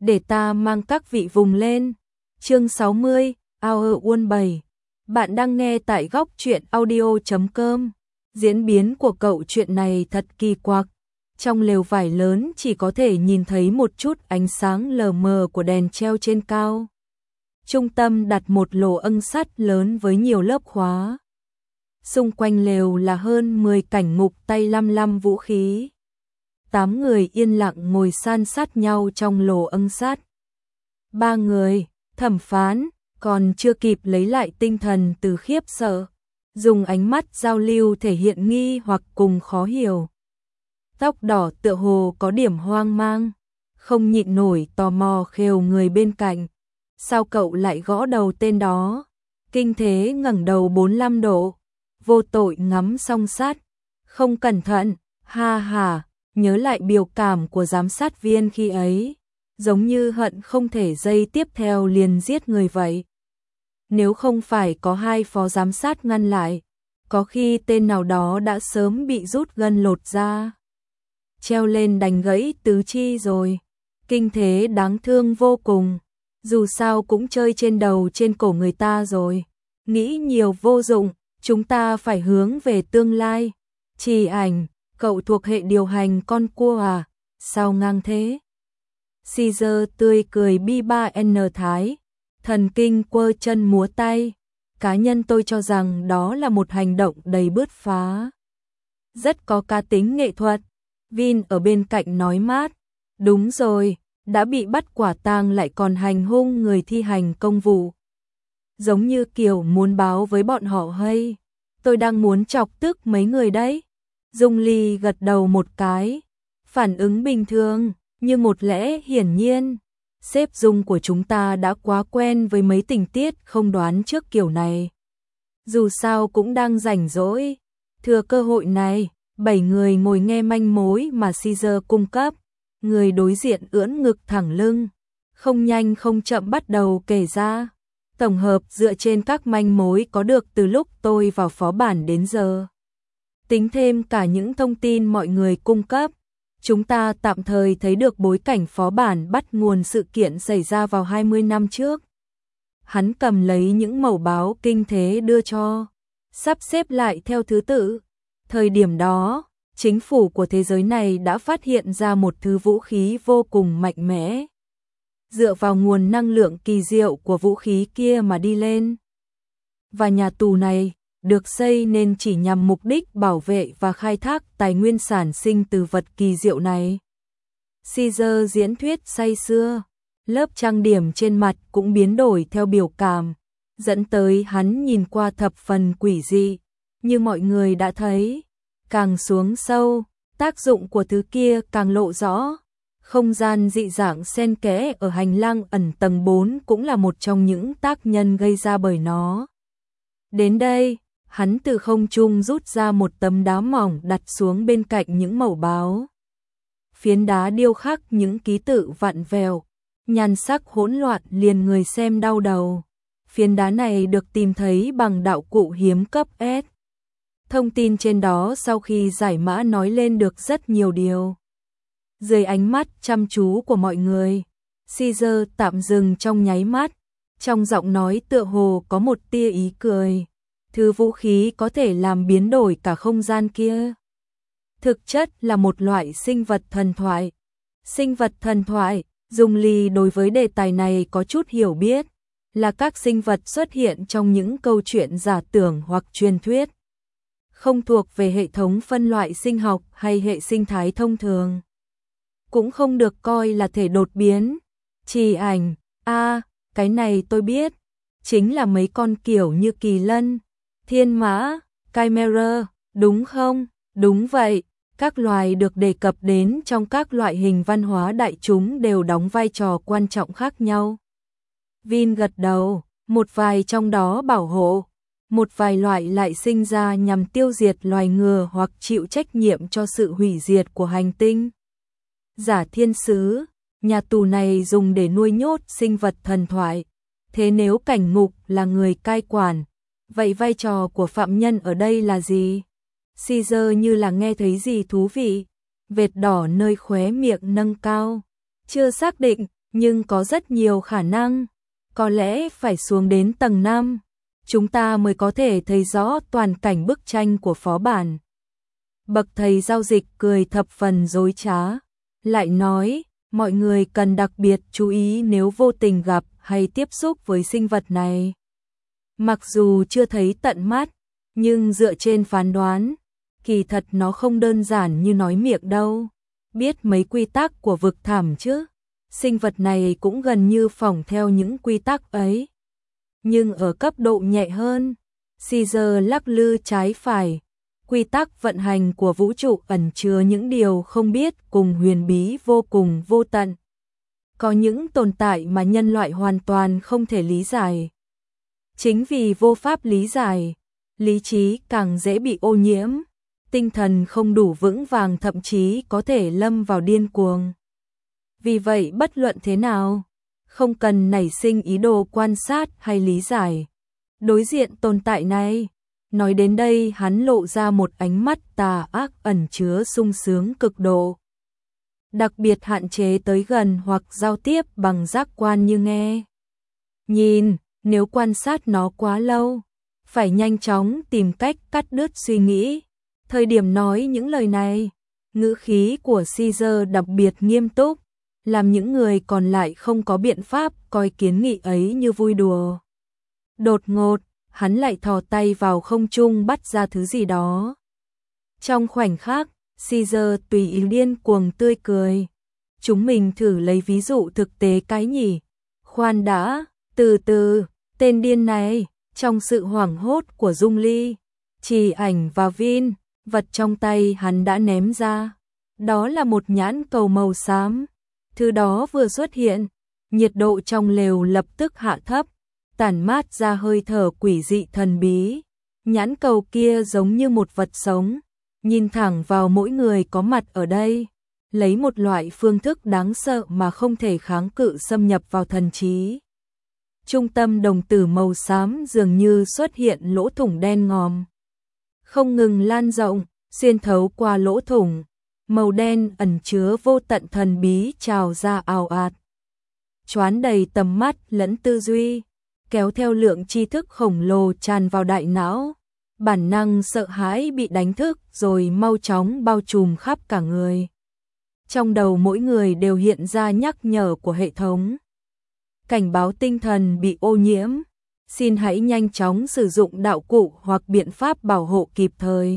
để ta mang các vị vùng lên. Chương 60, Our World 7. Bạn đang nghe tại góc truyện audio.com. Diễn biến của cậu chuyện này thật kỳ quặc. Trong lều vải lớn chỉ có thể nhìn thấy một chút ánh sáng lờ mờ của đèn treo trên cao. Trung tâm đặt một lỗ âng sắt lớn với nhiều lớp khóa. Xung quanh lều là hơn 10 cảnh ngục tay lăm vũ khí. 8 người yên lặng ngồi san sát nhau trong lỗ âng sắt. 3 người, thẩm phán, còn chưa kịp lấy lại tinh thần từ khiếp sợ, dùng ánh mắt giao lưu thể hiện nghi hoặc cùng khó hiểu. Tóc đỏ tựa hồ có điểm hoang mang, không nhịn nổi tò mò khều người bên cạnh. Sao cậu lại gõ đầu tên đó? Kinh Thế ngẩng đầu 45 độ, vô tội ngắm song sát. Không cẩn thận, ha ha, nhớ lại biểu cảm của giám sát viên khi ấy, giống như hận không thể giây tiếp theo liền giết người vậy. Nếu không phải có hai phó giám sát ngăn lại, có khi tên nào đó đã sớm bị rút gân lột ra, treo lên đành gãy tứ chi rồi. Kinh Thế đáng thương vô cùng, dù sao cũng chơi trên đầu trên cổ người ta rồi. Nghĩ nhiều vô dụng, chúng ta phải hướng về tương lai. Trì Ảnh, cậu thuộc hệ điều hành con cua à? Sao ngang thế? Caesar tươi cười bi ba n thái, thần kinh quơ chân múa tay. Cá nhân tôi cho rằng đó là một hành động đầy bứt phá, rất có cá tính nghệ thuật. Vin ở bên cạnh nói mát, đúng rồi, đã bị bắt quả tang lại còn hành hung người thi hành công vụ. Giống như kiểu muốn báo với bọn họ hay, tôi đang muốn chọc tức mấy người đấy. Dung Ly gật đầu một cái, phản ứng bình thường, như một lẽ hiển nhiên. Sếp Dung của chúng ta đã quá quen với mấy tình tiết không đoán trước kiểu này. Dù sao cũng đang rảnh rỗi, thừa cơ hội này, 7 người ngồi nghe manh mối mà Caesar cung cấp. Người đối diện ưỡn ngực thẳng lưng, không nhanh không chậm bắt đầu kể ra. Tổng hợp dựa trên các manh mối có được từ lúc tôi vào phó bản đến giờ, tính thêm cả những thông tin mọi người cung cấp, chúng ta tạm thời thấy được bối cảnh phó bản bắt nguồn sự kiện xảy ra vào 20 năm trước. Hắn cầm lấy những mẩu báo Kinh Thế đưa cho, sắp xếp lại theo thứ tự. Thời điểm đó, chính phủ của thế giới này đã phát hiện ra một thứ vũ khí vô cùng mạnh mẽ. Dựa vào nguồn năng lượng kỳ diệu của vũ khí kia mà đi lên. Và nhà tù này được xây nên chỉ nhằm mục đích bảo vệ và khai thác tài nguyên sản sinh từ vật kỳ diệu này. Caesar diễn thuyết say sưa, lớp trang điểm trên mặt cũng biến đổi theo biểu cảm, dẫn tới hắn nhìn qua thập phần quỷ dị. Như mọi người đã thấy, càng xuống sâu, tác dụng của thứ kia càng lộ rõ. Không gian dị dạng xen kẽ ở hành lang ẩn tầng 4 cũng là một trong những tác nhân gây ra bởi nó. Đến đây, hắn từ không trung rút ra một tấm đá mỏng đặt xuống bên cạnh những mẩu báo. Phiến đá điêu khắc những ký tự vặn vẹo, nhan sắc hỗn loạn liền người xem đau đầu. Phiến đá này được tìm thấy bằng đạo cụ hiếm cấp S. Thông tin trên đó sau khi giải mã nói lên được rất nhiều điều. Dưới ánh mắt chăm chú của mọi người, Caesar tạm dừng trong nháy mắt, trong giọng nói tựa hồ có một tia ý cười. Thứ vũ khí có thể làm biến đổi cả không gian kia, thực chất là một loại sinh vật thần thoại. Sinh vật thần thoại, Dung Ly đối với đề tài này có chút hiểu biết, là các sinh vật xuất hiện trong những câu chuyện giả tưởng hoặc truyền thuyết, không thuộc về hệ thống phân loại sinh học hay hệ sinh thái thông thường, cũng không được coi là thể đột biến. Trì Ảnh, cái này tôi biết, chính là mấy con kiểu như kỳ lân, thiên mã, chimera, đúng không? Đúng vậy, các loài được đề cập đến trong các loại hình văn hóa đại chúng đều đóng vai trò quan trọng khác nhau. Vin gật đầu, một vài trong đó bảo hộ, một vài loại lại sinh ra nhằm tiêu diệt loài ngừa hoặc chịu trách nhiệm cho sự hủy diệt của hành tinh. Giả thiên sứ, nhà tù này dùng để nuôi nhốt sinh vật thần thoại. Thế nếu cảnh ngục là người cai quản, vậy vai trò của phạm nhân ở đây là gì? Caesar như là nghe thấy gì thú vị, vệt đỏ nơi khóe miệng nâng cao. Chưa xác định, nhưng có rất nhiều khả năng, có lẽ phải xuống đến tầng 5, chúng ta mới có thể thấy rõ toàn cảnh bức tranh của phó bản. Bậc thầy giao dịch cười thập phần dối trá, lại nói, mọi người cần đặc biệt chú ý nếu vô tình gặp hay tiếp xúc với sinh vật này. Mặc dù chưa thấy tận mắt, nhưng dựa trên phán đoán, kỳ thật nó không đơn giản như nói miệng đâu. Biết mấy quy tắc của vực thẳm chứ, sinh vật này cũng gần như phỏng theo những quy tắc ấy. Nhưng ở cấp độ nhẹ hơn, Caesar lắc lư trái phải, quy tắc vận hành của vũ trụ ẩn chứa những điều không biết cùng huyền bí vô cùng vô tận. Có những tồn tại mà nhân loại hoàn toàn không thể lý giải. Chính vì vô pháp lý giải, lý trí càng dễ bị ô nhiễm, tinh thần không đủ vững vàng thậm chí có thể lâm vào điên cuồng. Vì vậy bất luận thế nào, không cần nảy sinh ý đồ quan sát hay lý giải. Đối diện tồn tại này, nói đến đây hắn lộ ra một ánh mắt tà ác ẩn chứa sung sướng cực độ. Đặc biệt hạn chế tới gần hoặc giao tiếp bằng giác quan như nghe. Nhìn, nếu quan sát nó quá lâu, phải nhanh chóng tìm cách cắt đứt suy nghĩ. Thời điểm nói những lời này, ngữ khí của Caesar đặc biệt nghiêm túc, làm những người còn lại không có biện pháp coi kiến nghị ấy như vui đùa. Đột ngột, hắn lại thò tay vào không trung bắt ra thứ gì đó. Trong khoảnh khắc, Caesar tùy ý điên cuồng tươi cười. Chúng mình thử lấy ví dụ thực tế cái nhỉ. Khoan đã, từ từ, tên điên này, trong sự hoảng hốt của Dung Ly, Trì Ảnh và Vin, vật trong tay hắn đã ném ra. Đó là một nhãn cầu màu xám. Thứ đó vừa xuất hiện, nhiệt độ trong lều lập tức hạ thấp, tản mát ra hơi thở quỷ dị thần bí. Nhãn cầu kia giống như một vật sống, nhìn thẳng vào mỗi người có mặt ở đây, lấy một loại phương thức đáng sợ mà không thể kháng cự xâm nhập vào thần trí. Trung tâm đồng tử màu xám dường như xuất hiện lỗ thủng đen ngòm, không ngừng lan rộng, xuyên thấu qua lỗ thủng, màu đen ẩn chứa vô tận thần bí trào ra ào ạt, choán đầy tầm mắt lẫn tư duy, kéo theo lượng tri thức khổng lồ tràn vào đại não. Bản năng sợ hãi bị đánh thức rồi mau chóng bao trùm khắp cả người. Trong đầu mỗi người đều hiện ra nhắc nhở của hệ thống. Cảnh báo tinh thần bị ô nhiễm. Xin hãy nhanh chóng sử dụng đạo cụ hoặc biện pháp bảo hộ kịp thời.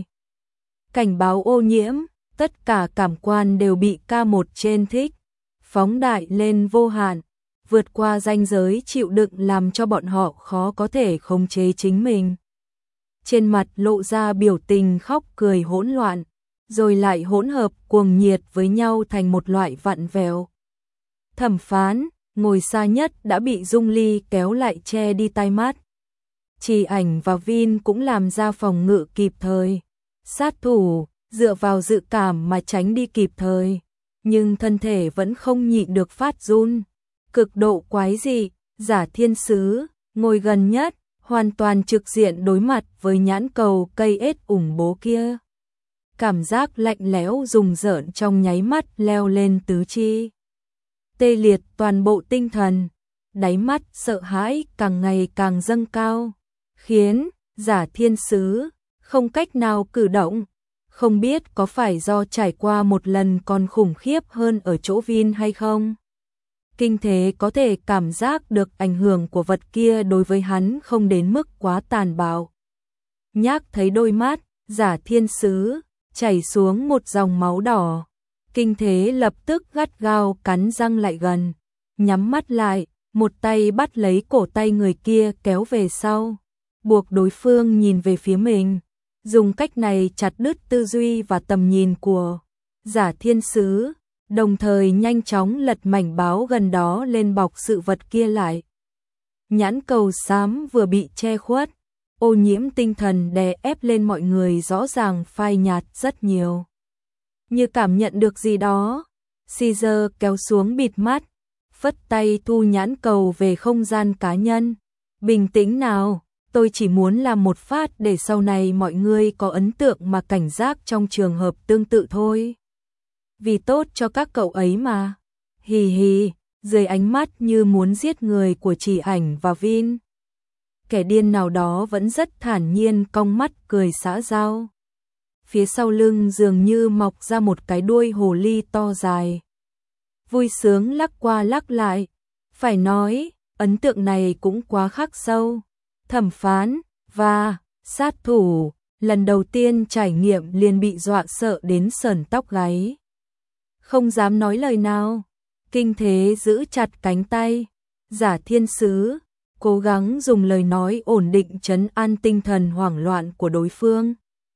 Cảnh báo ô nhiễm, tất cả cảm quan đều bị K1 trên thích, phóng đại lên vô hạn, vượt qua ranh giới chịu đựng làm cho bọn họ khó có thể khống chế chính mình. Trên mặt lộ ra biểu tình khóc cười hỗn loạn, rồi lại hỗn hợp cuồng nhiệt với nhau thành một loại vặn vẹo. Thẩm Phán, ngồi xa nhất đã bị Dung Ly kéo lại che đi tai mắt. Trì Ảnh và Vin cũng làm ra phòng ngự kịp thời. Sát thủ, dựa vào dự cảm mà tránh đi kịp thời, nhưng thân thể vẫn không nhịn được phát run. Cực độ quái dị, Giả Thiên Sứ, ngồi gần nhất, hoàn toàn trực diện đối mặt với nhãn cầu cây ếch ủng bố kia. Cảm giác lạnh lẽo rùng rợn trong nháy mắt leo lên tứ chi, tê liệt toàn bộ tinh thần, đáy mắt sợ hãi càng ngày càng dâng cao, khiến Giả Thiên Sứ không cách nào cử động. Không biết có phải do trải qua một lần còn khủng khiếp hơn ở chỗ Vin hay không? Kinh thế có thể cảm giác được ảnh hưởng của vật kia đối với hắn không đến mức quá tàn bạo. Nhác thấy đôi mắt Giả Thiên Sứ chảy xuống một dòng máu đỏ, kinh thế lập tức gắt gao cắn răng lại gần, nhắm mắt lại, một tay bắt lấy cổ tay người kia kéo về sau, buộc đối phương nhìn về phía mình. Dùng cách này chặt đứt tư duy và tầm nhìn của Giả Thiên Sứ, đồng thời nhanh chóng lật mảnh báo gần đó lên bọc sự vật kia lại. Nhãn cầu xám vừa bị che khuất, ô nhiễm tinh thần đè ép lên mọi người rõ ràng phai nhạt rất nhiều. Như cảm nhận được gì đó, Caesar kéo xuống bịt mắt, phất tay thu nhãn cầu về không gian cá nhân. Bình tĩnh nào, tôi chỉ muốn làm một phát để sau này mọi người có ấn tượng mà cảnh giác trong trường hợp tương tự thôi. Vì tốt cho các cậu ấy mà. Hì hì, dưới ánh mắt như muốn giết người của Chỉ Ảnh và Vin. Kẻ điên nào đó vẫn rất thản nhiên cong mắt cười xã giao. Phía sau lưng dường như mọc ra một cái đuôi hồ ly to dài. Vui sướng lắc qua lắc lại. Phải nói, ấn tượng này cũng quá khắc sâu. Thẩm phán và sát thủ, lần đầu tiên trải nghiệm liền bị dọa sợ đến sởn tóc gáy. Không dám nói lời nào, Kinh Thế giữ chặt cánh tay, Giả Thiên Sứ, cố gắng dùng lời nói ổn định trấn an tinh thần hoảng loạn của đối phương.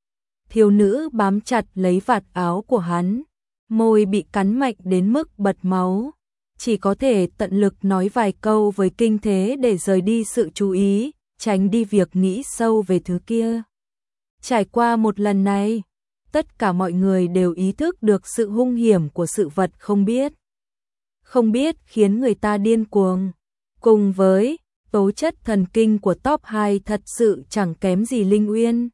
Thiếu nữ bám chặt lấy vạt áo của hắn, môi bị cắn mạnh đến mức bật máu. Chỉ có thể tận lực nói vài câu với Kinh Thế để rời đi sự chú ý, tránh đi việc nghĩ sâu về thứ kia. Trải qua một lần này, tất cả mọi người đều ý thức được sự hung hiểm của sự vật không biết. Không biết khiến người ta điên cuồng. Cùng với tố chất thần kinh của top 2 thật sự chẳng kém gì Linh Uyên.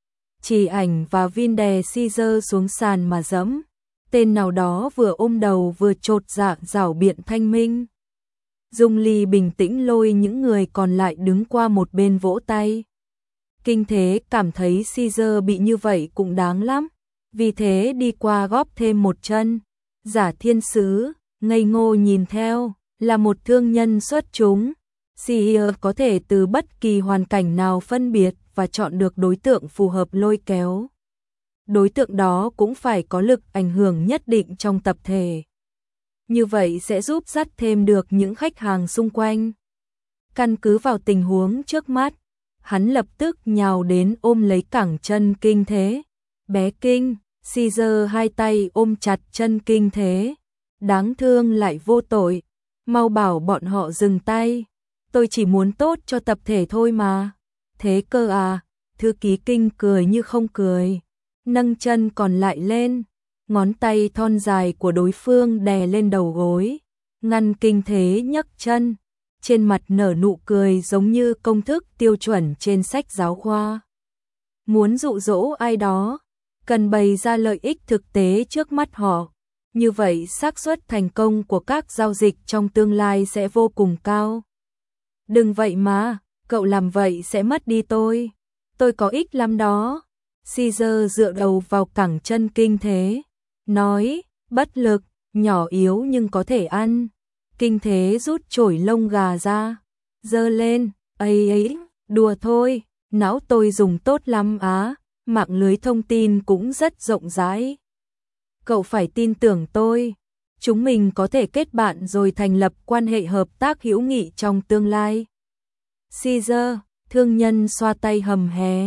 Chỉ Ảnh và Vin đè Caesar xuống sàn mà dẫm. Tên nào đó vừa ôm đầu vừa chột dạ rảo biện thanh minh. Dung Ly bình tĩnh lôi những người còn lại đứng qua một bên vỗ tay. Kinh Thế cảm thấy Caesar bị như vậy cũng đáng lắm, vì thế đi qua góp thêm một chân. Giả Thiên Sứ ngây ngô nhìn theo, là một thương nhân xuất chúng. Caesar có thể từ bất kỳ hoàn cảnh nào phân biệt và chọn được đối tượng phù hợp lôi kéo. Đối tượng đó cũng phải có lực ảnh hưởng nhất định trong tập thể. Như vậy sẽ giúp dắt thêm được những khách hàng xung quanh. Căn cứ vào tình huống trước mắt, hắn lập tức nhào đến ôm lấy cẳng chân Kinh Thế. Bé Kinh, Caesar hai tay ôm chặt chân Kinh Thế. Đáng thương lại vô tội, mau bảo bọn họ dừng tay. Tôi chỉ muốn tốt cho tập thể thôi mà. Thế cơ à, thư ký Kinh cười như không cười. Nâng chân còn lại lên, ngón tay thon dài của đối phương đè lên đầu gối, ngăn Kinh Thế nhấc chân, trên mặt nở nụ cười giống như công thức tiêu chuẩn trên sách giáo khoa. Muốn dụ dỗ ai đó, cần bày ra lợi ích thực tế trước mắt họ, như vậy xác suất thành công của các giao dịch trong tương lai sẽ vô cùng cao. Đừng vậy mà, cậu làm vậy sẽ mất đi tôi có ích lắm đó. Caesar dựa đầu vào cẳng chân Kinh Thế, nói, bất lực, nhỏ yếu nhưng có thể ăn. Kinh Thế rút chổi lông gà ra, giơ lên, ấy, đùa thôi, não tôi dùng tốt lắm á, mạng lưới thông tin cũng rất rộng rãi. Cậu phải tin tưởng tôi, chúng mình có thể kết bạn rồi thành lập quan hệ hợp tác hữu nghị trong tương lai. Caesar, thương nhân xoa tay hầm hè.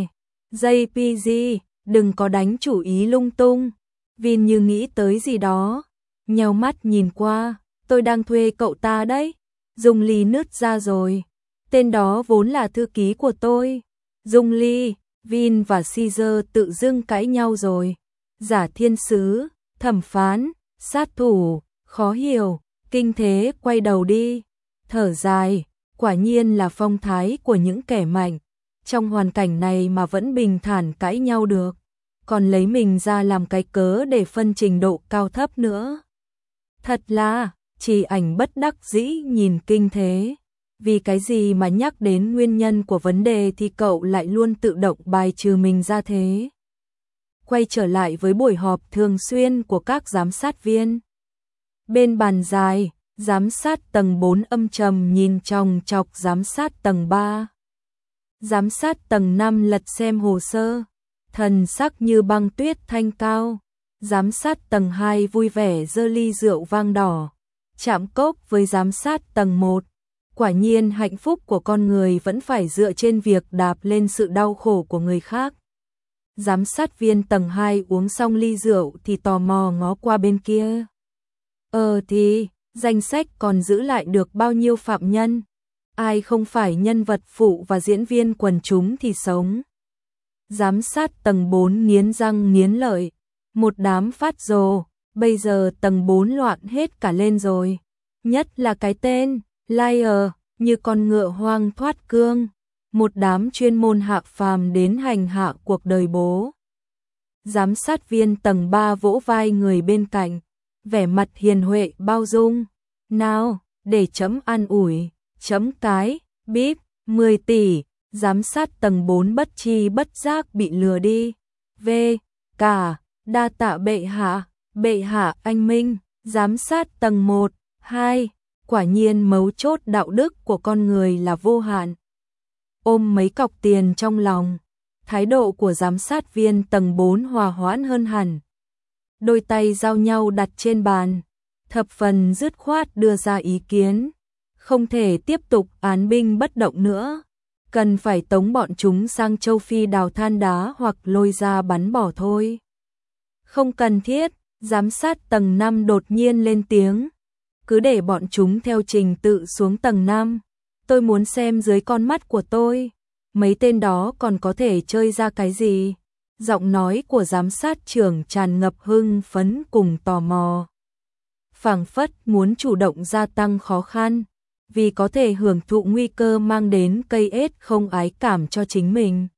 JPG, đừng có đánh chủ ý lung tung. Vin như nghĩ tới gì đó, nheo mắt nhìn qua, tôi đang thuê cậu ta đấy. Dung Ly nứt ra rồi, tên đó vốn là thư ký của tôi. Dung Ly, Vin và Caesar tự dưng cãi nhau rồi. Giả Thiên Sứ, thẩm phán, sát thủ, khó hiểu. Kinh Thế quay đầu đi, thở dài, quả nhiên là phong thái của những kẻ mạnh. Trong hoàn cảnh này mà vẫn bình thản cãi nhau được, còn lấy mình ra làm cái cớ để phân trình độ cao thấp nữa. Thật là, Chỉ Ảnh bất đắc dĩ nhìn Kinh Thế. Vì cái gì mà nhắc đến nguyên nhân của vấn đề thì cậu lại luôn tự động bài trừ mình ra thế. Quay trở lại với buổi họp thường xuyên của các giám sát viên. Bên bàn dài, giám sát tầng 4 âm trầm nhìn chòng chọc giám sát tầng 3. Giám sát tầng 5 lật xem hồ sơ, thần sắc như băng tuyết thanh cao. Giám sát tầng 2 vui vẻ giơ ly rượu vang đỏ, chạm cốc với giám sát tầng 1. Quả nhiên hạnh phúc của con người vẫn phải dựa trên việc đạp lên sự đau khổ của người khác. Giám sát viên tầng 2 uống xong ly rượu thì tò mò ngó qua bên kia. Thì, danh sách còn giữ lại được bao nhiêu phạm nhân? Ai không phải nhân vật phụ và diễn viên quần chúng thì sống. Giám sát tầng 4 nghiến răng nghiến lợi, một đám phát rồ, bây giờ tầng 4 loạn hết cả lên rồi. Nhất là cái tên, liar, như con ngựa hoang thoát cương, một đám chuyên môn hạ phàm đến hành hạ cuộc đời bố. Giám sát viên tầng 3 vỗ vai người bên cạnh, vẻ mặt hiền huệ bao dung. Nào, để chấm an ủi, chấm cái, bíp, 10 tỷ, giám sát tầng 4 bất chi bất giác bị lừa đi. V. Cả, đa tạ bệ hạ anh minh, giám sát tầng 1, 2, quả nhiên mấu chốt đạo đức của con người là vô hạn. Ôm mấy cọc tiền trong lòng, thái độ của giám sát viên tầng 4 hòa hoãn hơn hẳn. Đôi tay giao nhau đặt trên bàn, thập phần dứt khoát đưa ra ý kiến. Không thể tiếp tục án binh bất động nữa. Cần phải tống bọn chúng sang châu Phi đào than đá hoặc lôi ra bắn bỏ thôi. Không cần thiết, giám sát tầng 5 đột nhiên lên tiếng. Cứ để bọn chúng theo trình tự xuống tầng 5. Tôi muốn xem dưới con mắt của tôi. Mấy tên đó còn có thể chơi ra cái gì? Giọng nói của giám sát trưởng tràn ngập hưng phấn cùng tò mò. Phảng phất muốn chủ động gia tăng khó khăn, vì có thể hưởng thụ nguy cơ mang đến cây ết không ái cảm cho chính mình.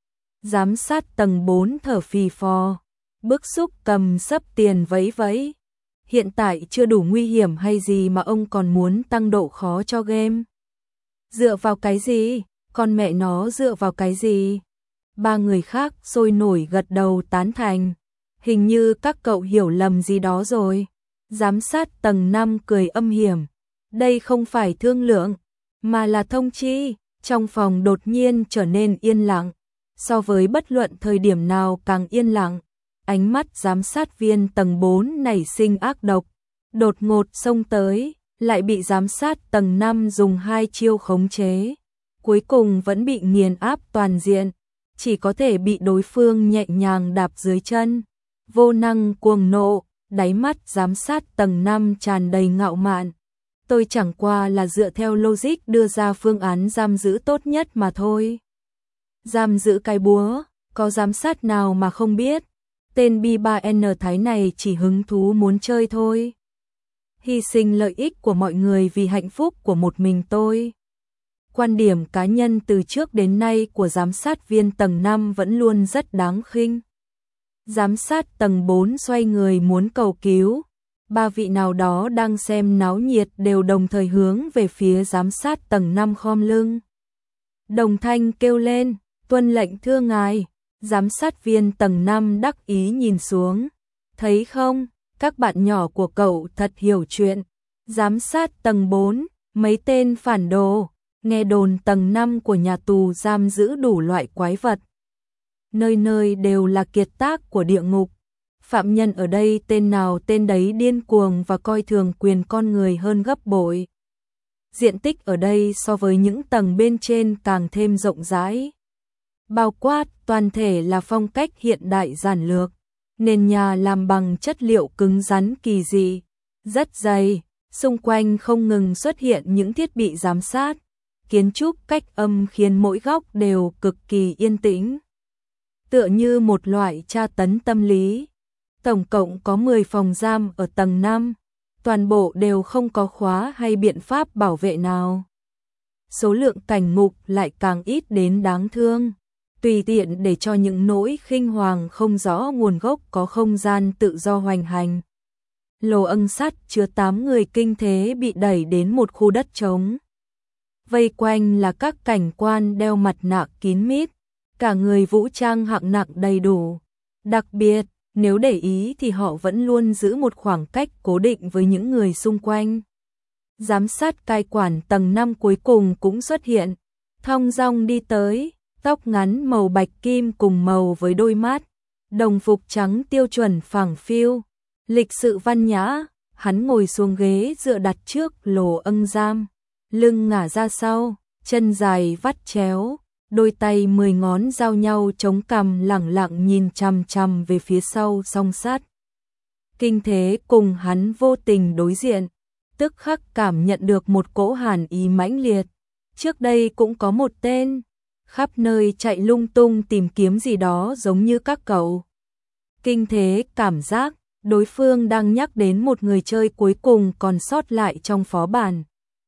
Giám sát tầng 4 thở phì phò, bức xúc cầm xấp tiền vẫy vẫy. Hiện tại chưa đủ nguy hiểm hay gì mà ông còn muốn tăng độ khó cho game? Dựa vào cái gì? Con mẹ nó dựa vào cái gì? Ba người khác sôi nổi gật đầu tán thành. Hình như các cậu hiểu lầm gì đó rồi. Giám sát tầng 5 cười âm hiểm. Đây không phải thương lượng, mà là thông chi. Trong phòng đột nhiên trở nên yên lặng. So với bất luận thời điểm nào càng yên lặng. Ánh mắt giám sát viên tầng 4 nảy sinh ác độc. Đột ngột xông tới, lại bị giám sát tầng 5 dùng 2 chiêu khống chế. Cuối cùng vẫn bị nghiền áp toàn diện. Chỉ có thể bị đối phương nhẹ nhàng đạp dưới chân. Vô năng cuồng nộ, đáy mắt giám sát tầng 5 tràn đầy ngạo mạn. Tôi chẳng qua là dựa theo logic đưa ra phương án giam giữ tốt nhất mà thôi. Giam giữ cái búa, có giám sát nào mà không biết. Tên B3N Thái này chỉ hứng thú muốn chơi thôi. Hy sinh lợi ích của mọi người vì hạnh phúc của một mình tôi. Quan điểm cá nhân từ trước đến nay của giám sát viên tầng 5 vẫn luôn rất đáng khinh. Giám sát tầng 4 xoay người muốn cầu cứu. Ba vị nào đó đang xem náo nhiệt đều đồng thời hướng về phía giám sát tầng 5 khom lưng. Đồng thanh kêu lên, tuân lệnh thưa ngài. Giám sát viên tầng 5 đắc ý nhìn xuống. Thấy không, các bạn nhỏ của cậu thật hiểu chuyện. Giám sát tầng 4, mấy tên phản đồ. Nghe đồn tầng 5 của nhà tù giam giữ đủ loại quái vật. Nơi nơi đều là kiệt tác của địa ngục. Phạm nhân ở đây tên nào tên đấy điên cuồng và coi thường quyền con người hơn gấp bội. Diện tích ở đây so với những tầng bên trên càng thêm rộng rãi. Bao quát toàn thể là phong cách hiện đại giản lược. Nền nhà làm bằng chất liệu cứng rắn kỳ dị, rất dày. Xung quanh không ngừng xuất hiện những thiết bị giám sát. Kiến trúc cách âm khiến mỗi góc đều cực kỳ yên tĩnh. Tựa như một loại tra tấn tâm lý. Tổng cộng có 10 phòng giam ở tầng 5. Toàn bộ đều không có khóa hay biện pháp bảo vệ nào. Số lượng cảnh ngục lại càng ít đến đáng thương. Tùy tiện để cho những nỗi khinh hoàng không rõ nguồn gốc có không gian tự do hoành hành. Lô ân sắt chứa 8 người kinh thế bị đẩy đến một khu đất trống. Vây quanh là các cảnh quan đeo mặt nạ kín mít, cả người vũ trang hạng nặng đầy đủ. Đặc biệt, nếu để ý thì họ vẫn luôn giữ một khoảng cách cố định với những người xung quanh. Giám sát cai quản tầng 5 cuối cùng cũng xuất hiện, thong dong đi tới, tóc ngắn màu bạch kim cùng màu với đôi mắt, đồng phục trắng tiêu chuẩn phẳng phiu, lịch sự văn nhã. Hắn ngồi xuống ghế dựa đặt trước lồ ân giam, lưng ngả ra sau, chân dài vắt chéo, đôi tay 10 ngón giao nhau chống cằm lẳng lặng nhìn chằm chằm về phía sau song sắt. Kinh thế cùng hắn vô tình đối diện, tức khắc cảm nhận được một cỗ hàn ý mãnh liệt. Trước đây cũng có một tên, khắp nơi chạy lung tung tìm kiếm gì đó giống như các cậu. Kinh thế cảm giác đối phương đang nhắc đến một người chơi cuối cùng còn sót lại trong phó bản.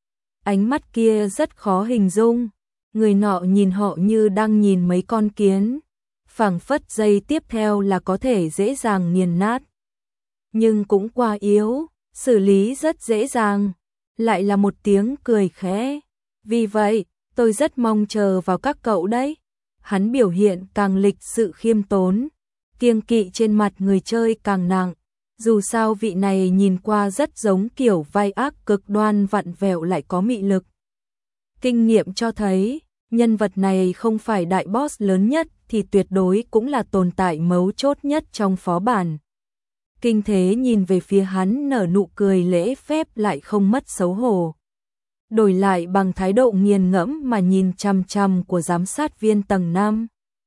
Ánh mắt kia rất khó hình dung, người nọ nhìn họ như đang nhìn mấy con kiến, phảng phất giây tiếp theo là có thể dễ dàng nghiền nát. Nhưng cũng quá yếu, xử lý rất dễ dàng. lại là một tiếng cười khẽ. Vì vậy, tôi rất mong chờ vào các cậu đấy. Hắn biểu hiện càng lịch sự khiêm tốn, kiêng kỵ trên mặt người chơi càng nặng. Dù sao vị này nhìn qua rất giống kiểu vai ác cực đoan vặn vẹo lại có mị lực. Kinh nghiệm cho thấy, nhân vật này không phải đại boss lớn nhất thì tuyệt đối cũng là tồn tại mấu chốt nhất trong phó bản. Kinh Thế nhìn về phía hắn nở nụ cười lễ phép lại không mất xấu hổ. Đổi lại bằng thái độ nghiền ngẫm mà nhìn chằm chằm của giám sát viên tầng 5.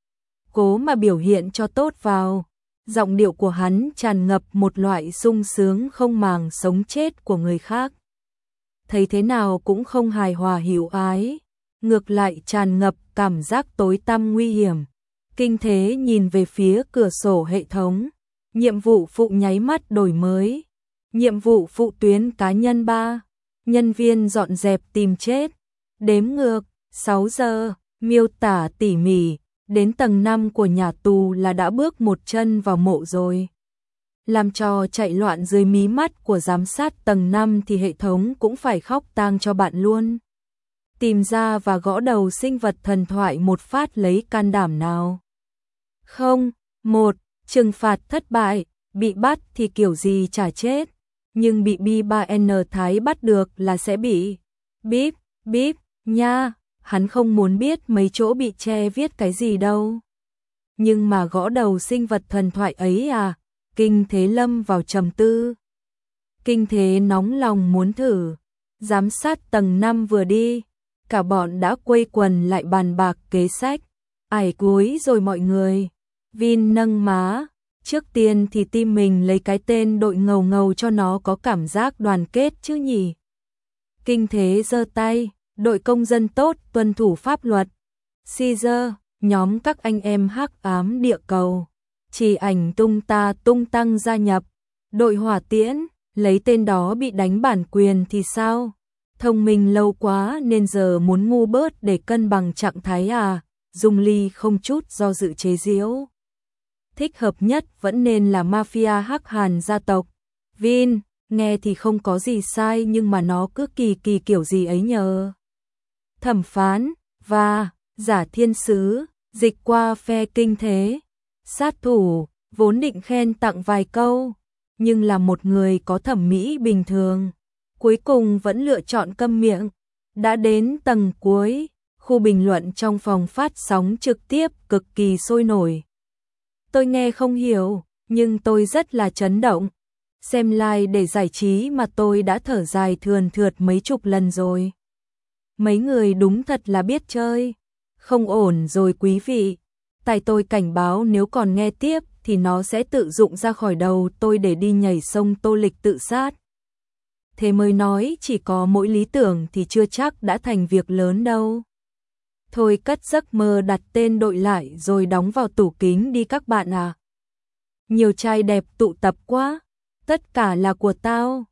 Cố mà biểu hiện cho tốt vào. Giọng điệu của hắn tràn ngập một loại sung sướng không màng sống chết của người khác. Thấy thế nào cũng không hài hòa hữu ái, ngược lại tràn ngập cảm giác tối tăm nguy hiểm. Kinh Thế nhìn về phía cửa sổ hệ thống. Nhiệm vụ phụ nháy mắt đổi mới. Nhiệm vụ phụ tuyến cá nhân 3. Nhân viên dọn dẹp tìm chết. Đếm ngược, 6 giờ, miêu tả tỉ mỉ. Đến tầng 5 của nhà tù là đã bước một chân vào mộ rồi. Làm trò chạy loạn dưới mí mắt của giám sát tầng 5 thì hệ thống cũng phải khóc tang cho bạn luôn. Tìm ra và gõ đầu sinh vật thần thoại một phát lấy can đảm nào. Không, 1. Trừng phạt thất bại, bị bắt thì kiểu gì chả chết. Nhưng bị B3N Thái bắt được là sẽ bị bíp, bíp, nha. Hắn không muốn biết mấy chỗ bị che viết cái gì đâu. Nhưng mà gõ đầu sinh vật thần thoại ấy à, Kinh Thế lâm vào trầm tư. Kinh Thế nóng lòng muốn thử. Giám sát tầng 5 vừa đi, cả bọn đã quây quần lại bàn bạc kế sách. Ải cuối rồi mọi người. Vin nâng má. Trước tiên thì team mình lấy cái tên đội ngầu ngầu cho nó có cảm giác đoàn kết chứ nhỉ. Kinh Thế giơ tay. Đội công dân tốt tuân thủ pháp luật. Caesar, nhóm các anh em hắc ám địa cầu. Chỉ ảnh tung tăng gia nhập. Đội hỏa tiễn, lấy tên đó bị đánh bản quyền thì sao? Thông minh lâu quá nên giờ muốn ngu bớt để cân bằng trạng thái à? Dung Ly không chút do dự chế giễu. Thích hợp nhất vẫn nên là mafia hắc hàn gia tộc. Vin, nghe thì không có gì sai nhưng mà nó cứ kỳ kỳ kiểu gì ấy nhờ. Thẩm phán, và giả thiên sứ, dịch qua phe Kinh Thế. Sát thủ, vốn định khen tặng vài câu, nhưng là một người có thẩm mỹ bình thường. Cuối cùng vẫn lựa chọn câm miệng. Đã đến tầng cuối, khu bình luận trong phòng phát sóng trực tiếp cực kỳ sôi nổi. Tôi nghe không hiểu, nhưng tôi rất là chấn động. Xem live để giải trí mà tôi đã thở dài thườn thượt mấy chục lần rồi. Mấy người đúng thật là biết chơi. Không ổn rồi quý vị. Tại tôi cảnh báo nếu còn nghe tiếp thì nó sẽ tự dụng ra khỏi đầu tôi để đi nhảy sông Tô Lịch tự sát. Thế mới nói chỉ có mỗi lý tưởng thì chưa chắc đã thành việc lớn đâu. Thôi cất giấc mơ đặt tên đội lại rồi đóng vào tủ kính đi các bạn à. Nhiều trai đẹp tụ tập quá. Tất cả là của tao.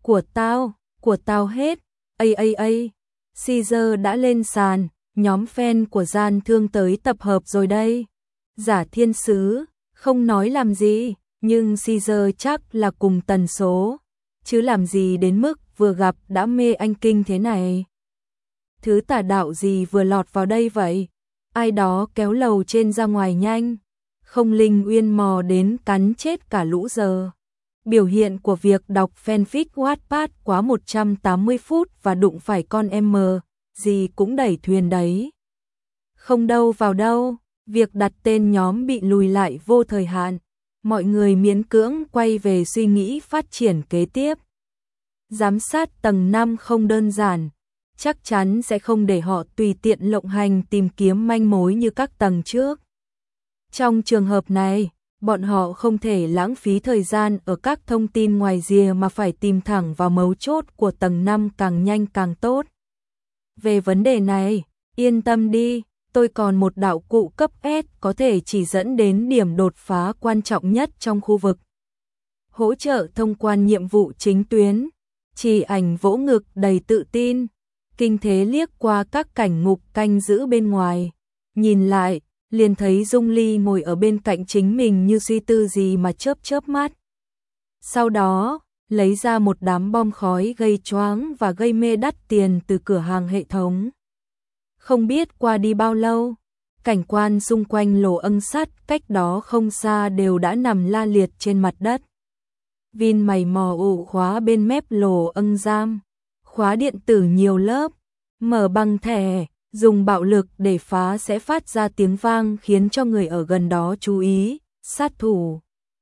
Của tao hết. Ây. Caesar đã lên sàn, nhóm fan của gian thương tới tập hợp rồi đây. Giả thiên sứ, không nói làm gì, nhưng Caesar chắc là cùng tần số. Chứ làm gì đến mức vừa gặp đã mê anh Kinh thế này. Thứ tà đạo gì vừa lọt vào đây vậy? Ai đó kéo lầu trên ra ngoài nhanh. Không Linh Uyên mò đến cắn chết cả lũ giờ. Biểu hiện của việc đọc fanfic Wattpad quá 180 phút và đụng phải con M, gì cũng đẩy thuyền đấy. Không đâu vào đâu, việc đặt tên nhóm bị lùi lại vô thời hạn. Mọi người miễn cưỡng quay về suy nghĩ phát triển kế tiếp. Giám sát tầng 5 không đơn giản, chắc chắn sẽ không để họ tùy tiện lộng hành tìm kiếm manh mối như các tầng trước. Trong trường hợp này, bọn họ không thể lãng phí thời gian ở các thông tin ngoài rìa mà phải tìm thẳng vào mấu chốt của tầng 5 càng nhanh càng tốt. Về vấn đề này, yên tâm đi, tôi còn một đạo cụ cấp S có thể chỉ dẫn đến điểm đột phá quan trọng nhất trong khu vực. Hỗ trợ thông quan nhiệm vụ chính tuyến. Chỉ ảnh vỗ ngực đầy tự tin. Kinh Thế liếc qua các cảnh ngục canh giữ bên ngoài. Nhìn lại, liền thấy Dung Ly ngồi ở bên cạnh chính mình như suy tư gì mà chớp chớp mắt. Sau đó, lấy ra một đám bom khói gây choáng và gây mê đắt tiền từ cửa hàng hệ thống. Không biết qua đi bao lâu, cảnh quan xung quanh lỗ âng sắt cách đó không xa đều đã nằm la liệt trên mặt đất. Vin mày mò ổ khóa bên mép lỗ âng giam, khóa điện tử nhiều lớp, mở bằng thẻ, dùng bạo lực để phá sẽ phát ra tiếng vang khiến cho người ở gần đó chú ý, sát thủ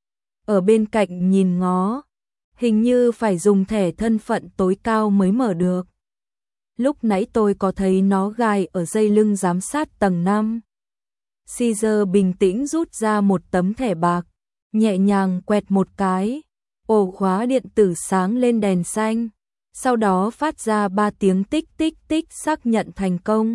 ở bên cạnh nhìn ngó, hình như phải dùng thẻ thân phận tối cao mới mở được. Lúc nãy tôi có thấy nó gài ở dây lưng giám sát tầng 5. Caesar bình tĩnh rút ra một tấm thẻ bạc, nhẹ nhàng quẹt một cái, ổ khóa điện tử sáng lên đèn xanh, sau đó phát ra 3 tiếng tích tích tích xác nhận thành công.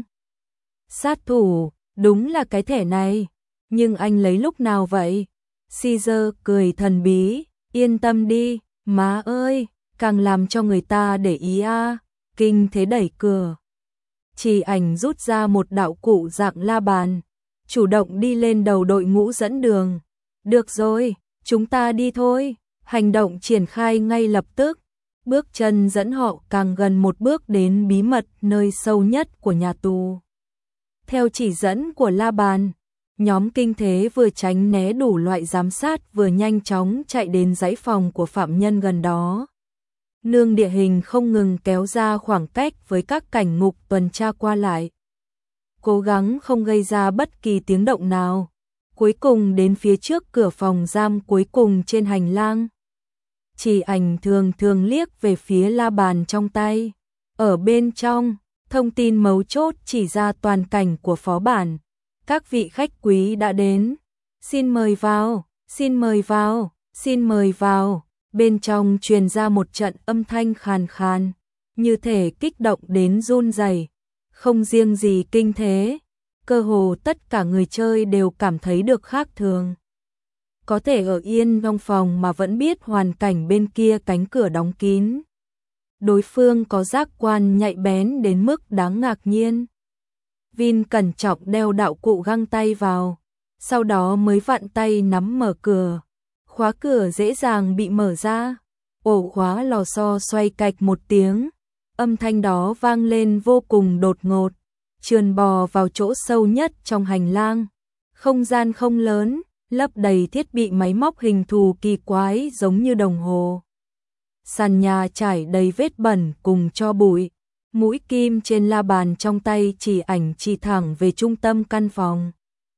Sát thủ, đúng là cái thẻ này, nhưng anh lấy lúc nào vậy? Caesar cười thần bí, yên tâm đi, má ơi, càng làm cho người ta để ý a. Kinh thế đẩy cửa. Chỉ ảnh rút ra một đạo cụ dạng la bàn, chủ động đi lên đầu đội ngũ dẫn đường. Được rồi, chúng ta đi thôi. Hành động triển khai ngay lập tức. Bước chân dẫn họ càng gần một bước đến bí mật nơi sâu nhất của nhà tù. Theo chỉ dẫn của la bàn, nhóm kinh thế vừa tránh né đủ loại giám sát vừa nhanh chóng chạy đến dãy phòng của phạm nhân gần đó. Nương địa hình không ngừng kéo ra khoảng cách với các cảnh ngục tuần tra qua lại. Cố gắng không gây ra bất kỳ tiếng động nào. Cuối cùng đến phía trước cửa phòng giam cuối cùng trên hành lang. Chỉ ảnh thường thường liếc về phía la bàn trong tay. Ở bên trong, thông tin mấu chốt chỉ ra toàn cảnh của phó bản. Các vị khách quý đã đến. Xin mời vào, xin mời vào, xin mời vào. Bên trong truyền ra một trận âm thanh khàn khàn, như thể kích động đến run rẩy. Không riêng gì kinh thế, cơ hồ tất cả người chơi đều cảm thấy được khác thường. Có thể ở yên trong phòng mà vẫn biết hoàn cảnh bên kia cánh cửa đóng kín. Đối phương có giác quan nhạy bén đến mức đáng ngạc nhiên. Vin cẩn trọng đeo đạo cụ găng tay vào, sau đó mới vặn tay nắm mở cửa. Khóa cửa dễ dàng bị mở ra, ổ khóa lò xo xoay cạch một tiếng, âm thanh đó vang lên vô cùng đột ngột, trườn bò vào chỗ sâu nhất trong hành lang. Không gian không lớn, lấp đầy thiết bị máy móc hình thù kỳ quái giống như đồng hồ. Sàn nhà trải đầy vết bẩn cùng tro bụi, mũi kim trên la bàn trong tay chỉ ảnh chỉ thẳng về trung tâm căn phòng.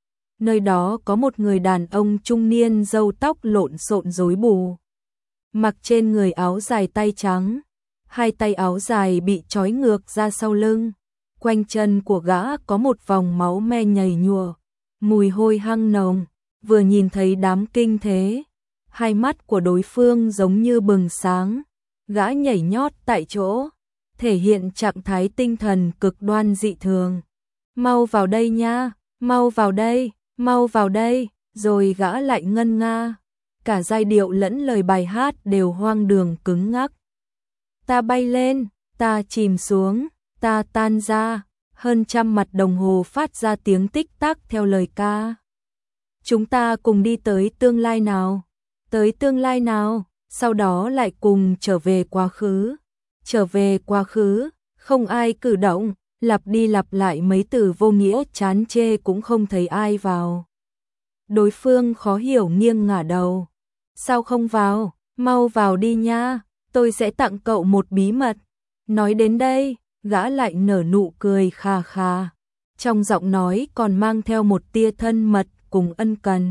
Nơi đó có một người đàn ông trung niên râu tóc lộn xộn rối bù. Mặc trên người áo dài tay trắng, hai tay áo dài bị trói ngược ra sau lưng. Quanh chân của gã có một vòng máu me nhầy nhụa, mùi hôi hăng nồng. Vừa nhìn thấy đám kinh thế, hai mắt của đối phương giống như bừng sáng. Gã nhảy nhót tại chỗ, thể hiện trạng thái tinh thần cực đoan dị thường. Mau vào đây nha, mau vào đây. Mau vào đây, rồi gã lại ngân nga. Cả giai điệu lẫn lời bài hát đều hoang đường cứng ngắc. Ta bay lên, ta chìm xuống, ta tan ra. Hơn 100 mặt đồng hồ phát ra tiếng tích tắc theo lời ca. Chúng ta cùng đi tới tương lai nào? Tới tương lai nào? Sau đó lại cùng trở về quá khứ. Trở về quá khứ, không ai cử động. Lặp đi lặp lại mấy từ vô nghĩa chán chê cũng không thấy ai vào. Đối phương khó hiểu nghiêng ngả đầu. Sao không vào? Mau vào đi nha, tôi sẽ tặng cậu một bí mật. Nói đến đây, gã lại nở nụ cười khà khà. Trong giọng nói còn mang theo một tia thân mật cùng ân cần.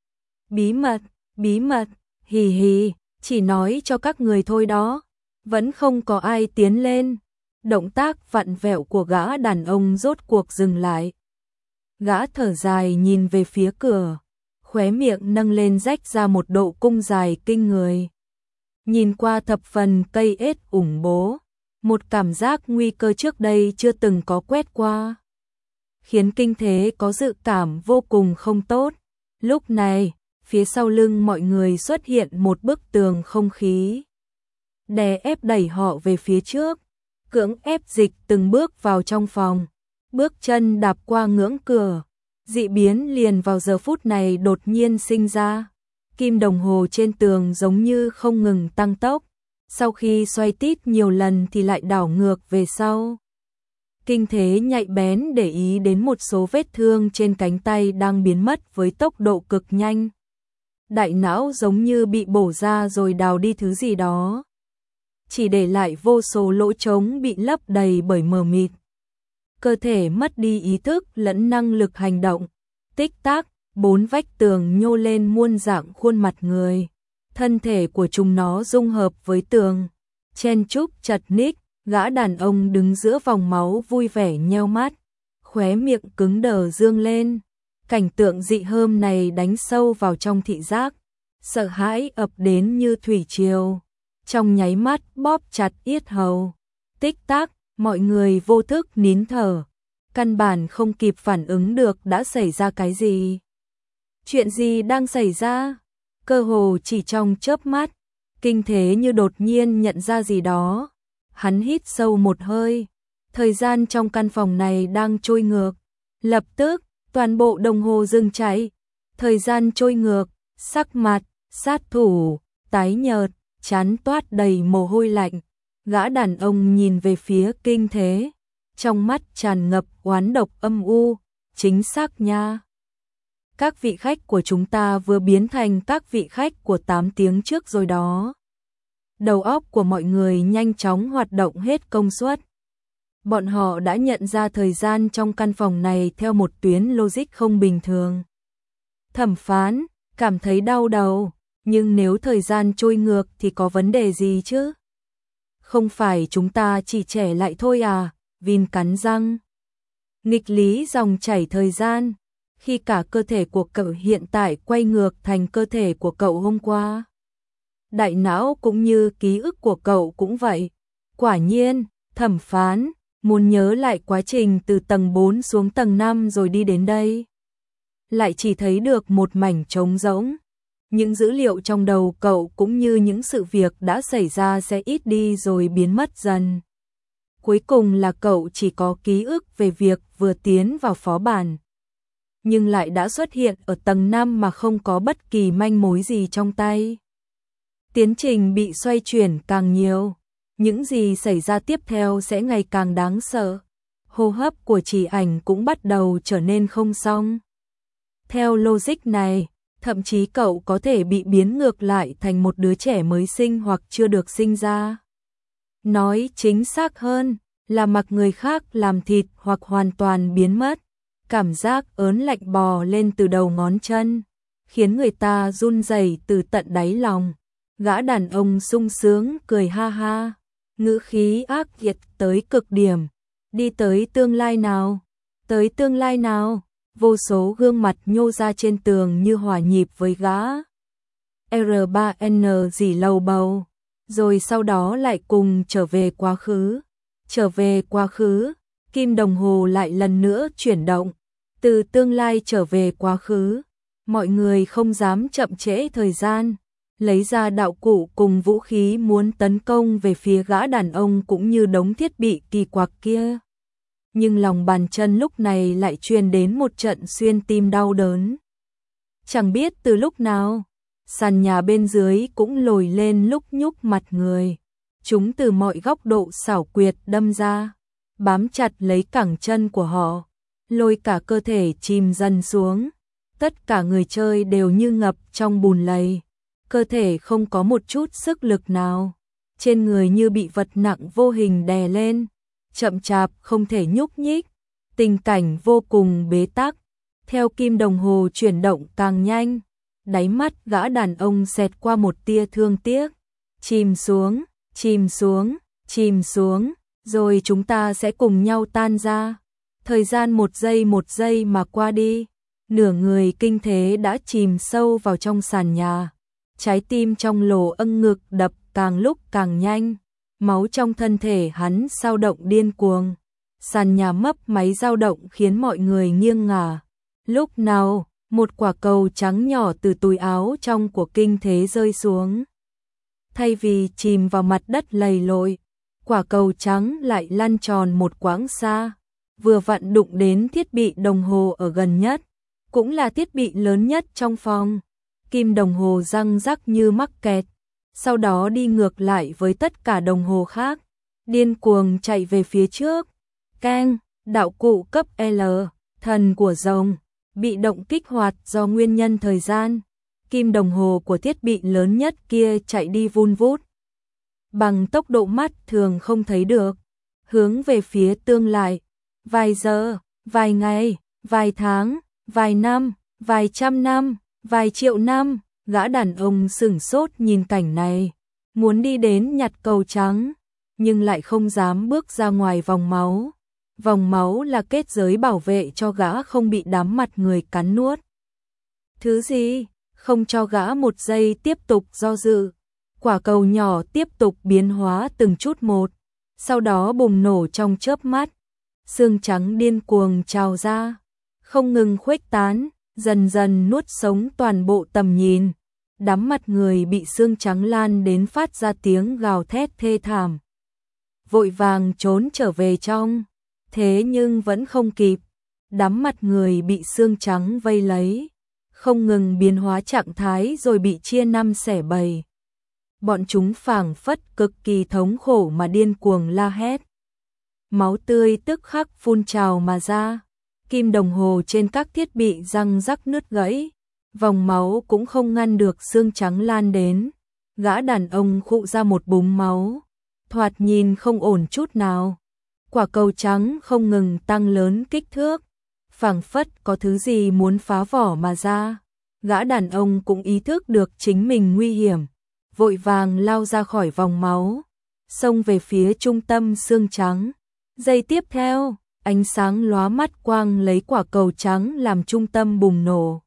Bí mật, hì hì, chỉ nói cho các người thôi đó. Vẫn không có ai tiến lên. Động tác vặn vẹo của gã đàn ông rốt cuộc dừng lại. Gã thở dài nhìn về phía cửa, khóe miệng nâng lên rách ra một độ cung dài kinh người. Nhìn qua thập phần cây ết ủng bố, một cảm giác nguy cơ trước đây chưa từng có quét qua, khiến kinh thế có dự cảm vô cùng không tốt. Lúc này, phía sau lưng mọi người xuất hiện một bức tường không khí, đè ép đẩy họ về phía trước. Cưỡng ép dịch từng bước vào trong phòng, bước chân đạp qua ngưỡng cửa, dị biến liền vào giờ phút này đột nhiên sinh ra. Kim đồng hồ trên tường giống như không ngừng tăng tốc, sau khi xoay tít nhiều lần thì lại đảo ngược về sau. Kinh Thế nhạy bén để ý đến một số vết thương trên cánh tay đang biến mất với tốc độ cực nhanh. Đại não giống như bị bổ ra rồi đào đi thứ gì đó, chỉ để lại vô số lỗ trống bị lấp đầy bởi mờ mịt. Cơ thể mất đi ý thức lẫn năng lực hành động. Tích tắc, 4 vách tường nhô lên muôn dạng khuôn mặt người. Thân thể của chúng nó dung hợp với tường, chen chúc chật ních. Gã đàn ông đứng giữa vòng máu vui vẻ nheo mắt, khóe miệng cứng đờ dương lên. Cảnh tượng dị hợm này đánh sâu vào trong thị giác, sợ hãi ập đến như thủy triều, trong nháy mắt bóp chặt yết hầu. Tích tắc, mọi người vô thức nín thở, căn bản không kịp phản ứng được đã xảy ra cái gì. Chuyện gì đang xảy ra? Cơ hồ chỉ trong chớp mắt, Kinh Thế như đột nhiên nhận ra gì đó. Hắn hít sâu một hơi, thời gian trong căn phòng này đang trôi ngược. Lập tức, toàn bộ đồng hồ dừng chạy. Thời gian trôi ngược, sắc mặt, sát thủ, tái nhợt, trán toát đầy mồ hôi lạnh. Gã đàn ông nhìn về phía Kinh Thế, trong mắt tràn ngập oán độc âm u. Chính xác nha. Các vị khách của chúng ta vừa biến thành các vị khách của 8 tiếng trước rồi đó. Đầu óc của mọi người nhanh chóng hoạt động hết công suất. Bọn họ đã nhận ra thời gian trong căn phòng này theo một tuyến logic không bình thường. Thẩm Phán cảm thấy đau đầu, nhưng nếu thời gian trôi ngược thì có vấn đề gì chứ? Không phải chúng ta chỉ trẻ lại thôi à? Vin cắn răng. Nghịch lý dòng chảy thời gian, khi cả cơ thể của cậu hiện tại quay ngược thành cơ thể của cậu hôm qua. Đại não cũng như ký ức của cậu cũng vậy. Quả nhiên, Thẩm Phán muốn nhớ lại quá trình từ tầng 4 xuống tầng 5 rồi đi đến đây. Lại chỉ thấy được một mảnh trống rỗng. Những dữ liệu trong đầu cậu cũng như những sự việc đã xảy ra sẽ ít đi rồi biến mất dần. Cuối cùng là cậu chỉ có ký ức về việc vừa tiến vào phó bản, nhưng lại đã xuất hiện ở tầng 5 mà không có bất kỳ manh mối gì trong tay. Tiến trình bị xoay chuyển càng nhiều, những gì xảy ra tiếp theo sẽ ngày càng đáng sợ. Hô hấp của Chỉ Ảnh cũng bắt đầu trở nên không xong. Theo logic này, thậm chí cậu có thể bị biến ngược lại thành một đứa trẻ mới sinh hoặc chưa được sinh ra. Nói chính xác hơn là mặc người khác làm thịt hoặc hoàn toàn biến mất. Cảm giác ớn lạnh bò lên từ đầu ngón chân, khiến người ta run rẩy từ tận đáy lòng. Gã đàn ông sung sướng cười ha ha, ngữ khí ác liệt tới cực điểm. Đi tới tương lai nào? Tới tương lai nào? Vô số gương mặt nhô ra trên tường như hòa nhịp với gã. R3N dỉ lầu bầu, rồi sau đó lại cùng trở về quá khứ. Trở về quá khứ, kim đồng hồ lại lần nữa chuyển động. Từ tương lai trở về quá khứ, mọi người không dám chậm trễ thời gian, lấy ra đạo cụ cùng vũ khí muốn tấn công về phía gã đàn ông cũng như đống thiết bị kỳ quặc kia. Nhưng lòng bàn chân lúc này lại truyền đến một trận xuyên tim đau đớn. Chẳng biết từ lúc nào, sàn nhà bên dưới cũng lồi lên lúc nhúc mặt người. Chúng từ mọi góc độ xảo quyệt đâm ra, bám chặt lấy cẳng chân của họ, lôi cả cơ thể chìm dần xuống. Tất cả người chơi đều như ngập trong bùn lầy, cơ thể không có một chút sức lực nào, trên người như bị vật nặng vô hình đè lên, chậm chạp không thể nhúc nhích. Tình cảnh vô cùng bế tắc. Theo kim đồng hồ chuyển động càng nhanh, đáy mắt gã đàn ông xẹt qua một tia thương tiếc. Chìm xuống, chìm xuống, chìm xuống, rồi chúng ta sẽ cùng nhau tan ra. Thời gian một giây mà qua đi, nửa người Kinh Thế đã chìm sâu vào trong sàn nhà. Trái tim trong lỗ âng ngực đập càng lúc càng nhanh, máu trong thân thể hắn dao động điên cuồng. Sàn nhà mấp máy dao động khiến mọi người nghiêng ngả. Lúc nào, một quả cầu trắng nhỏ từ túi áo trong của Kinh Thế rơi xuống. Thay vì chìm vào mặt đất lầy lội, quả cầu trắng lại lăn tròn một quãng xa, vừa vặn đụng đến thiết bị đồng hồ ở gần nhất, cũng là thiết bị lớn nhất trong phòng. Kim đồng hồ răng rắc như mắc kẹt, sau đó đi ngược lại với tất cả đồng hồ khác, điên cuồng chạy về phía trước. Keng, đạo cụ cấp L, thần của rồng, bị động kích hoạt do nguyên nhân thời gian. Kim đồng hồ của thiết bị lớn nhất kia chạy đi vun vút, bằng tốc độ mắt thường không thấy được, hướng về phía tương lai. Vài giờ, vài ngày, vài tháng, vài năm, vài trăm năm, vài triệu năm, gã đàn ông sửng sốt nhìn cảnh này, muốn đi đến nhặt cầu trắng, nhưng lại không dám bước ra ngoài vòng máu. Vòng máu là kết giới bảo vệ cho gã không bị đám mặt người cắn nuốt. Thứ gì? Không cho gã một giây tiếp tục do dự. Quả cầu nhỏ tiếp tục biến hóa từng chút một, sau đó bùng nổ trong chớp mắt. Xương trắng điên cuồng trào ra, không ngừng khuếch tán, dần dần nuốt sống toàn bộ tầm nhìn. Đám mặt người bị xương trắng lan đến phát ra tiếng gào thét thê thảm, vội vàng trốn trở về trong, thế nhưng vẫn không kịp. Đám mặt người bị xương trắng vây lấy, không ngừng biến hóa trạng thái rồi bị chia năm xẻ bảy. Bọn chúng phảng phất cực kỳ thống khổ mà điên cuồng la hét. Máu tươi tức khắc phun trào mà ra, kim đồng hồ trên các thiết bị răng rắc nứt gãy, vòng máu cũng không ngăn được xương trắng lan đến. Gã đàn ông khụ ra một búng máu, thoạt nhìn không ổn chút nào. Quả cầu trắng không ngừng tăng lớn kích thước, phảng phất có thứ gì muốn phá vỏ mà ra. Gã đàn ông cũng ý thức được chính mình nguy hiểm, vội vàng lao ra khỏi vòng máu, xông về phía trung tâm xương trắng. Giây tiếp theo, ánh sáng lóa mắt quang lấy quả cầu trắng làm trung tâm bùng nổ.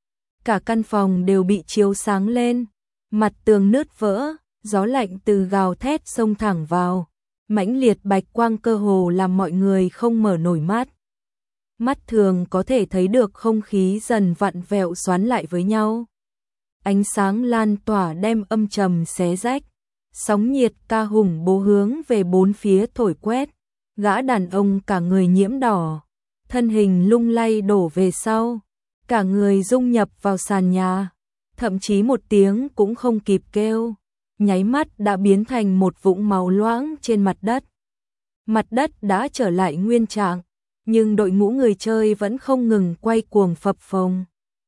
Cả căn phòng đều bị chiếu sáng lên, mặt tường nứt vỡ, gió lạnh từ gào thét xông thẳng vào. Mãnh liệt bạch quang cơ hồ làm mọi người không mở nổi mắt. Mắt thường có thể thấy được không khí dần vặn vẹo xoắn lại với nhau. Ánh sáng lan tỏa đem âm trầm xé rách. Sóng nhiệt ca hùng bố hướng về bốn phía thổi quét. Gã đàn ông cả người nhiễm đỏ, thân hình lung lay đổ về sau, cả người dung nhập vào sàn nhà, thậm chí một tiếng cũng không kịp kêu, nháy mắt đã biến thành một vũng máu loãng trên mặt đất. Mặt đất đã trở lại nguyên trạng, nhưng đội ngũ người chơi vẫn không ngừng quay cuồng phập phồng.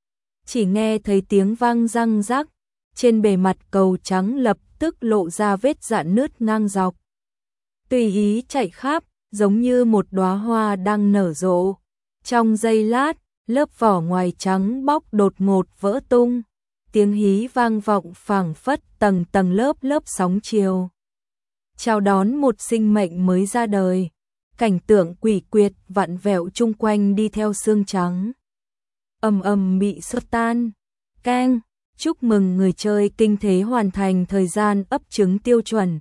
Chỉ nghe thấy tiếng vang răng rắc, trên bề mặt cầu trắng lập tức lộ ra vết rạn nứt ngang dọc. Tùy ý chạy khắp, giống như một đóa hoa đang nở rộ. Trong giây lát, lớp vỏ ngoài trắng bóc đột ngột vỡ tung. Tiếng hí vang vọng phảng phất tầng tầng lớp lớp sóng chiều. Chào đón một sinh mệnh mới ra đời. Cảnh tượng quỷ quyệt vặn vẹo chung quanh đi theo xương trắng. Ầm ầm bị xua tan. Keng, chúc mừng người chơi kinh thế hoàn thành thời gian ấp trứng tiêu chuẩn.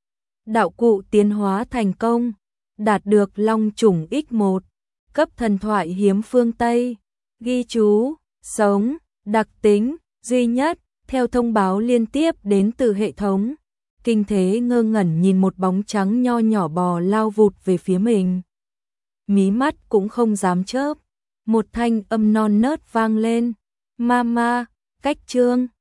Đạo cụ tiến hóa thành công, đạt được long chủng X1, cấp thần thoại hiếm phương Tây. Ghi chú, sống, đặc tính, duy nhất, theo thông báo liên tiếp đến từ hệ thống. Kinh thế ngơ ngẩn nhìn một bóng trắng nho nhỏ bò lao vụt về phía mình. Mí mắt cũng không dám chớp. Một thanh âm non nớt vang lên. Mama, cách chương.